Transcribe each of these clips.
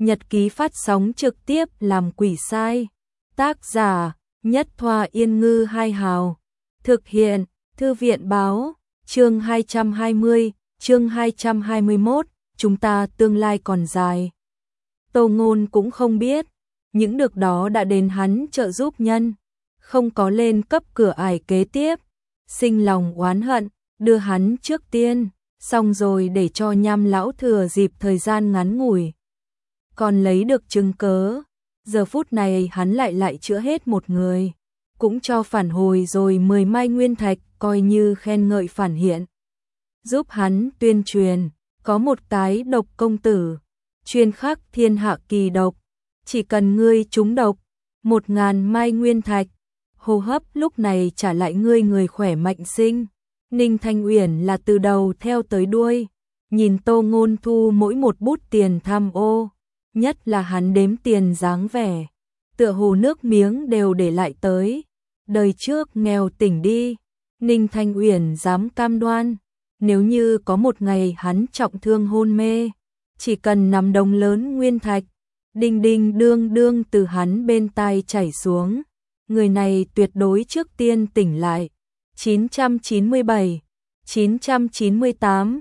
Nhật ký phát sóng trực tiếp làm quỷ sai. Tác giả: Nhất Thoa Yên Ngư Hai Hào. Thực hiện: Thư viện báo. Chương 220, chương 221, chúng ta tương lai còn dài. Tô Ngôn cũng không biết, những được đó đã đến hắn trợ giúp nhân, không có lên cấp cửa ải kế tiếp, sinh lòng oán hận, đưa hắn trước tiên, xong rồi để cho Nham lão thừa dịp thời gian ngắn ngủi. Còn lấy được chứng cớ, giờ phút này hắn lại chữa hết một người, cũng cho phản hồi rồi 10 mai nguyên thạch coi như khen ngợi phản hiện. Giúp hắn tuyên truyền, có một cái độc công tử, chuyên khắc thiên hạ kỳ độc, chỉ cần ngươi trúng độc, 1000 mai nguyên thạch, hô hấp lúc này trả lại ngươi người khỏe mạnh sinh. Ninh Thanh Uyển là từ đầu theo tới đuôi, nhìn Tô Ngôn thu mỗi một bút tiền tham ô, nhất là hắn đếm tiền dáng vẻ, tựa hồ nước miếng đều để lại tới. Đời trước nghèo tỉnh đi, Ninh Thanh Uyển dám cam đoan, nếu như có một ngày hắn trọng thương hôn mê, chỉ cần nắm đồng lớn nguyên thạch, đinh đinh đương đương từ hắn bên tai chảy xuống, người này tuyệt đối trước tiên tỉnh lại. 997, 998,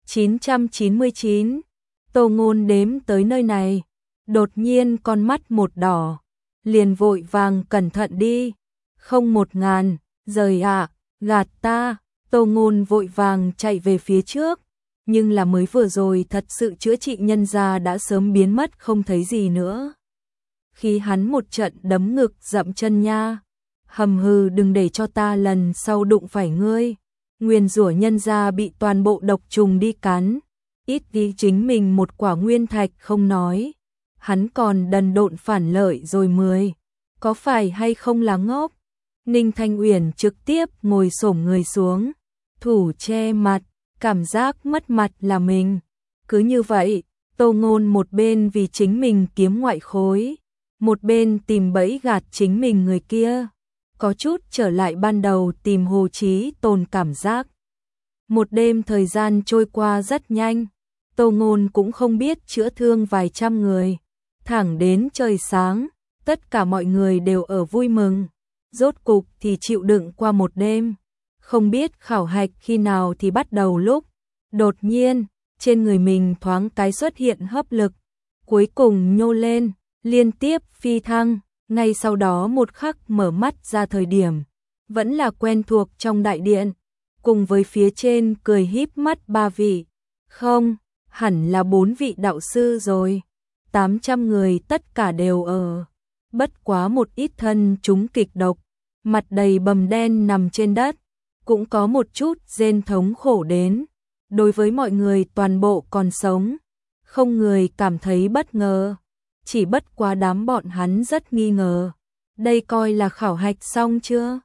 999, Tô Ngôn đếm tới nơi này, đột nhiên con mắt một đỏ, liền vội vàng cẩn thận đi, không 1000, rời ạ, gạt ta. Tô Ngôn vội vàng chạy về phía trước, nhưng là mới vừa rồi thật sự chữa trị nhân ra đã sớm biến mất không thấy gì nữa. Khi hắn một trận đấm ngực dậm chân nha, hầm hừ đừng để cho ta lần sau đụng phải ngươi, nguyền rủa nhân ra bị toàn bộ độc trùng đi cắn, ít ghi chính mình một quả nguyên thạch không nói, hắn còn đần độn phản lợi rồi 10, có phải hay không là ngốc. Ninh Thanh Uyển trực tiếp ngồi xổm người xuống, thủ che mặt, cảm giác mất mặt là mình. Cứ như vậy, Tô Ngôn một bên vì chính mình kiếm ngoại khối, một bên tìm bẫy gạt chính mình người kia, có chút trở lại ban đầu tìm Hồ Chí Tồn cảm giác. Một đêm thời gian trôi qua rất nhanh, Tô Ngôn cũng không biết chữa thương vài trăm người, thẳng đến trời sáng, tất cả mọi người đều ở vui mừng, rốt cục thì chịu đựng qua một đêm. Không biết khảo hạch khi nào thì bắt đầu lúc, đột nhiên, trên người mình thoáng cái xuất hiện hấp lực, cuối cùng nhô lên, liên tiếp phi thăng, ngay sau đó một khắc mở mắt ra thời điểm, vẫn là quen thuộc trong đại điện, cùng với phía trên cười híp mắt 3 vị, không, hẳn là 4 vị đạo sư rồi, 800 người tất cả đều ở, bất quá một ít thân chúng kịch độc, mặt đầy bầm đen nằm trên đất, cũng có một chút rên thống khổ đến. Đối với mọi người toàn bộ còn sống, không người cảm thấy bất ngờ, chỉ bất quá đám bọn hắn rất nghi ngờ. Đây coi là khảo hạch xong chưa?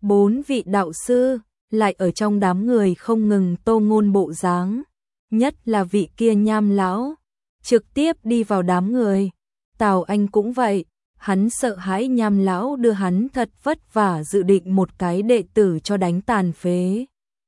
4 vị đạo sư lại ở trong đám người không ngừng Tô Ngôn bộ dáng, nhất là vị kia Nham lão, trực tiếp đi vào đám người. Tào Anh cũng vậy, hắn sợ hãi Nham lão đưa hắn thật vất vả dự định một cái đệ tử cho đánh tàn phế.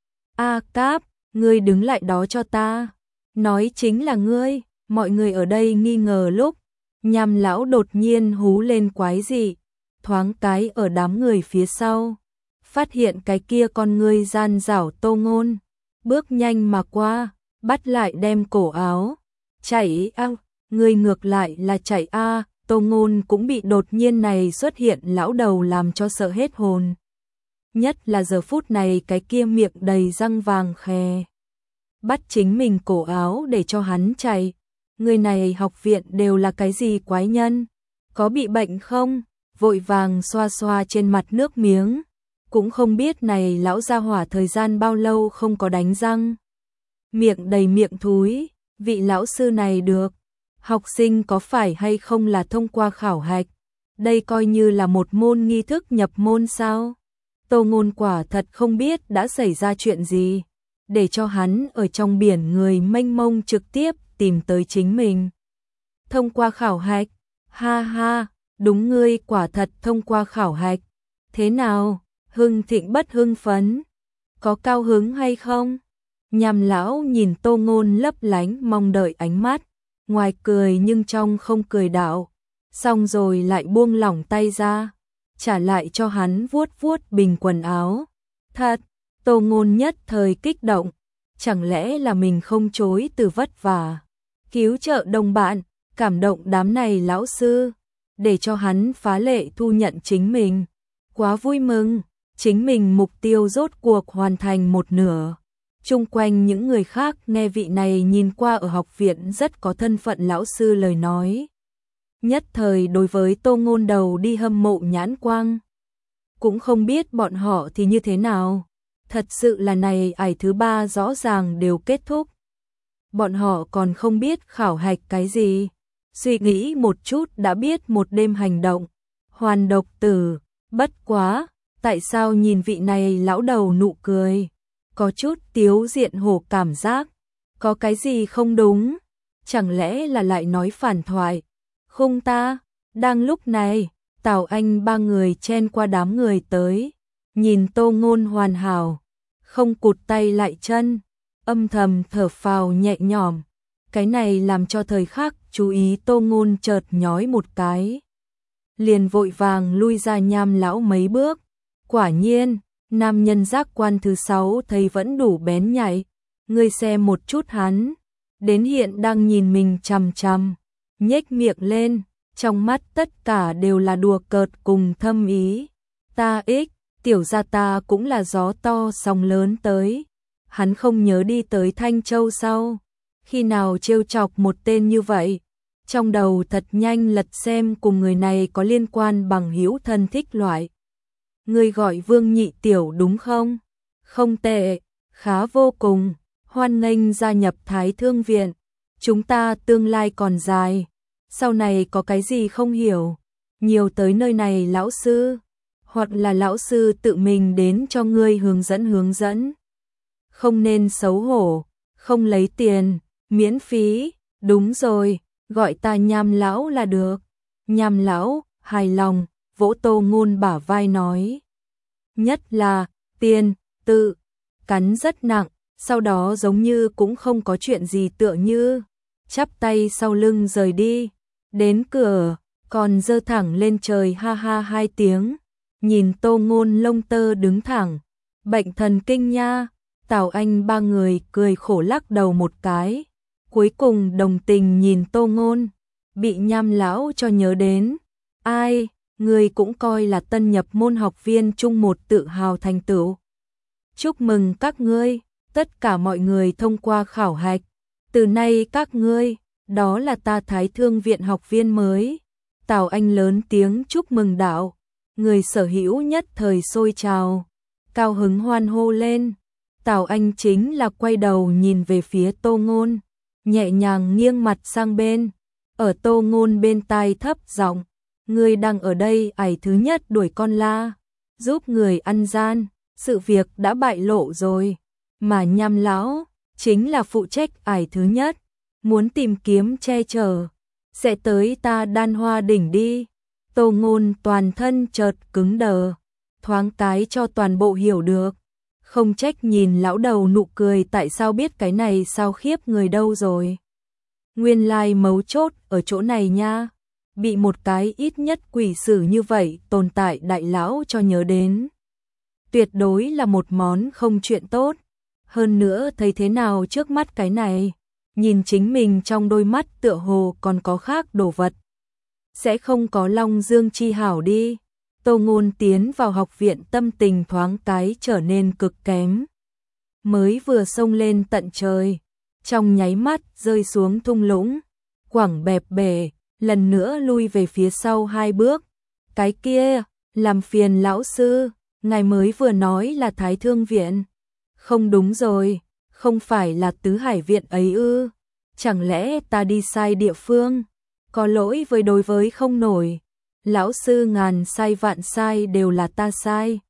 A Cáp, ngươi đứng lại đó cho ta. Nói chính là ngươi. Mọi người ở đây nghi ngờ lúc Nham lão đột nhiên hú lên quái dị, thoáng cái ở đám người phía sau, phát hiện cái kia con ngươi gian dảo Tô Ngôn, bước nhanh mà qua, bắt lại đem cổ áo. Chạy a, ngươi ngược lại là chạy a. Tô Ngôn cũng bị đột nhiên này xuất hiện lão đầu làm cho sợ hết hồn. Nhất là giờ phút này cái kia miệng đầy răng vàng khè, bắt chính mình cổ áo để cho hắn chạy. Người này học viện đều là cái gì quái nhân, có bị bệnh không? Vội vàng xoa xoa trên mặt nước miếng, cũng không biết này lão gia hỏa thời gian bao lâu không có đánh răng. Miệng đầy miệng thúi, vị lão sư này được. Học sinh có phải hay không là thông qua khảo hạch, đây coi như là một môn nghi thức nhập môn sao? Tô Ngôn quả thật không biết đã xảy ra chuyện gì, để cho hắn ở trong biển người mênh mông trực tiếp tìm tới chính mình. Thông qua khảo hạch, ha ha, đúng ngươi quả thật thông qua khảo hạch. Thế nào, hưng thịnh bất hưng phấn, có cao hứng hay không? Nham lão nhìn Tô Ngôn lấp lánh mong đợi ánh mắt, ngoài cười nhưng trong không cười đạo. Xong rồi lại buông lỏng tay ra, trả lại cho hắn vuốt vuốt bình quần áo. Thật, Tô Ngôn nhất thời kích động, chẳng lẽ là mình không chối từ vất vả cứu trợ đồng bạn, cảm động đám này lão sư, để cho hắn phá lệ thu nhận chính mình. Quá vui mừng, chính mình mục tiêu rốt cuộc hoàn thành một nửa. Chung quanh những người khác nghe vị này nhìn qua ở học viện rất có thân phận lão sư lời nói. Nhất thời đối với Tô Ngôn đầu đi hâm mộ nhãn quang. Cũng không biết bọn họ thì như thế nào. Thật sự là này ải thứ 3 rõ ràng đều kết thúc. Bọn họ còn không biết khảo hạch cái gì. Suy nghĩ một chút đã biết một đêm hành động. Hoàn độc tử, bất quá, tại sao nhìn vị này lão đầu nụ cười. Có chút tiếu diện hổ cảm giác. Có cái gì không đúng? Chẳng lẽ là lại nói phản thoại? Không ta, đang lúc này, Tào Anh ba người chen qua đám người tới. Nhìn Tô Ngôn hoàn hảo, không cụt tay lại chân, âm thầm thở phào nhẹ nhõm. Cái này làm cho thời khắc chú ý Tô Ngôn chợt nhói một cái. Liền vội vàng lui ra Nham lão mấy bước. Quả nhiên, nam nhân giác quan thứ 6 thấy vẫn đủ bén nhạy. Ngươi xem một chút hắn, đến hiện đang nhìn mình chằm chằm, nhếch miệng lên, trong mắt tất cả đều là đùa cợt cùng thâm ý. Ta ích, tiểu gia ta cũng là gió to sóng lớn tới. Hắn không nhớ đi tới Thanh Châu sau. Khi nào trêu chọc một tên như vậy, trong đầu thật nhanh lật xem cùng người này có liên quan bằng hữu thân thích loại. Người gọi Vương Nhị Tiểu đúng không? Không tệ, khá vô cùng, hoan nghênh gia nhập Thái Thương Viện. Chúng ta tương lai còn dài, sau này có cái gì không hiểu, nhiều tới nơi này lão sư, hoặc là lão sư tự mình đến cho ngươi hướng dẫn. Không nên xấu hổ, không lấy tiền, miễn phí, đúng rồi, gọi ta Nham lão là được. Nham lão, hài lòng, vỗ Tô Ngôn bả vai nói. Nhất là, tiền, tự, cắn rất nặng, sau đó giống như cũng không có chuyện gì tựa như, chắp tay sau lưng rời đi, đến cửa, còn giơ thẳng lên trời ha ha 2 tiếng, nhìn Tô Ngôn lông tơ đứng thẳng, bệnh thần kinh nha. Tào Anh ba người cười khổ lắc đầu một cái, cuối cùng đồng tình nhìn Tô Ngôn, bị Nham lão cho nhớ đến. Ai, người cũng coi là tân nhập môn học viên trung một tự hào thành tựu. Chúc mừng các ngươi, tất cả mọi người thông qua khảo hạch. Từ nay các ngươi, đó là ta Thái Thương Viện học viên mới. Tào Anh lớn tiếng chúc mừng đạo, người sở hữu nhất thời sôi trào, cao hứng hoan hô lên. Tào Anh chính là quay đầu nhìn về phía Tô Ngôn, nhẹ nhàng nghiêng mặt sang bên, ở Tô Ngôn bên tai thấp giọng, ngươi đang ở đây ải thứ nhất đuổi con la, giúp người ăn gian, sự việc đã bại lộ rồi, mà Nham lão chính là phụ trách ải thứ nhất, muốn tìm kiếm che chở, sẽ tới ta Đan Hoa đỉnh đi. Tô Ngôn toàn thân chợt cứng đờ, thoáng cái cho toàn bộ hiểu được. Không trách nhìn lão đầu nụ cười, tại sao biết cái này sao khiếp người đâu rồi. Nguyên lai mấu chốt ở chỗ này nha, bị một cái ít nhất quỷ sử như vậy tồn tại đại lão cho nhớ đến. Tuyệt đối là một món không chuyện tốt, hơn nữa thấy thế nào trước mắt cái này, nhìn chính mình trong đôi mắt tựa hồ còn có khác đồ vật. Sẽ không có Long Dương chi hảo đi. Tô Ngôn tiến vào học viện tâm tình thoáng cái trở nên cực kém. Mới vừa xông lên tận trời, trong nháy mắt rơi xuống thung lũng, quẳng bẹp bể, lần nữa lui về phía sau 2 bước. Cái kia, làm phiền lão sư, ngài mới vừa nói là Thái Thương Viện. Không đúng rồi, không phải là Tứ Hải Viện ấy ư? Chẳng lẽ ta đi sai địa phương? Có lỗi với đối với không nổi. Lão sư ngàn sai vạn sai đều là ta sai.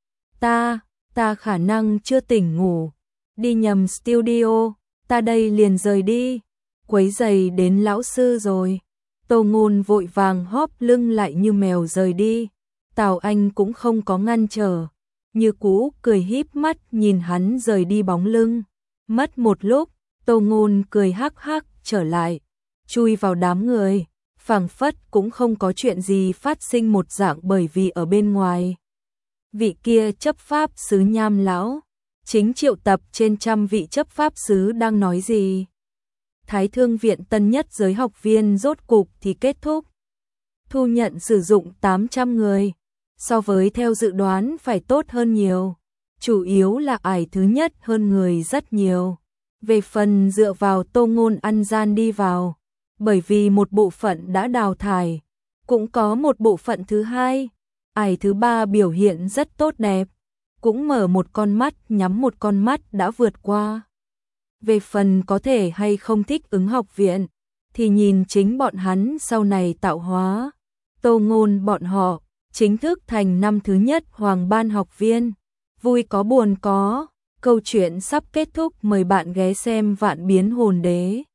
Ta khả năng chưa tỉnh ngủ. Đi nhầm studio, ta đây liền rời đi. Quấy giày đến lão sư rồi. Tô Ngôn vội vàng hóp lưng lại như mèo rời đi. Tào Anh cũng không có ngăn trở. Như cũ cười híp mắt nhìn hắn rời đi bóng lưng. Mất một lúc, Tô Ngôn cười hắc hắc trở lại. chui vào đám người, phảng phất cũng không có chuyện gì phát sinh một dạng, bởi vì ở bên ngoài. Vị kia chấp pháp sứ Nham lão chính triệu tập trên trăm vị chấp pháp sứ đang nói gì. Thái Thương viện tân nhất giới học viên rốt cục thì kết thúc. Thu nhận sử dụng 800 người, so với theo dự đoán phải tốt hơn nhiều. Chủ yếu là ải thứ nhất hơn người rất nhiều. Về phần dựa vào Tô Ngôn ăn gian đi vào, bởi vì một bộ phận đã đào thải, cũng có một bộ phận thứ hai. Ải thứ ba biểu hiện rất tốt đẹp, cũng mở một con mắt nhắm một con mắt đã vượt qua. Về phần có thể hay không thích ứng học viện, thì nhìn chính bọn hắn sau này tạo hóa. Tô Ngôn bọn họ chính thức thành năm thứ nhất Hoàng Ban học viên. Vui có buồn có, câu chuyện sắp kết thúc, mời bạn ghé xem Vạn Biến Hồn Đế.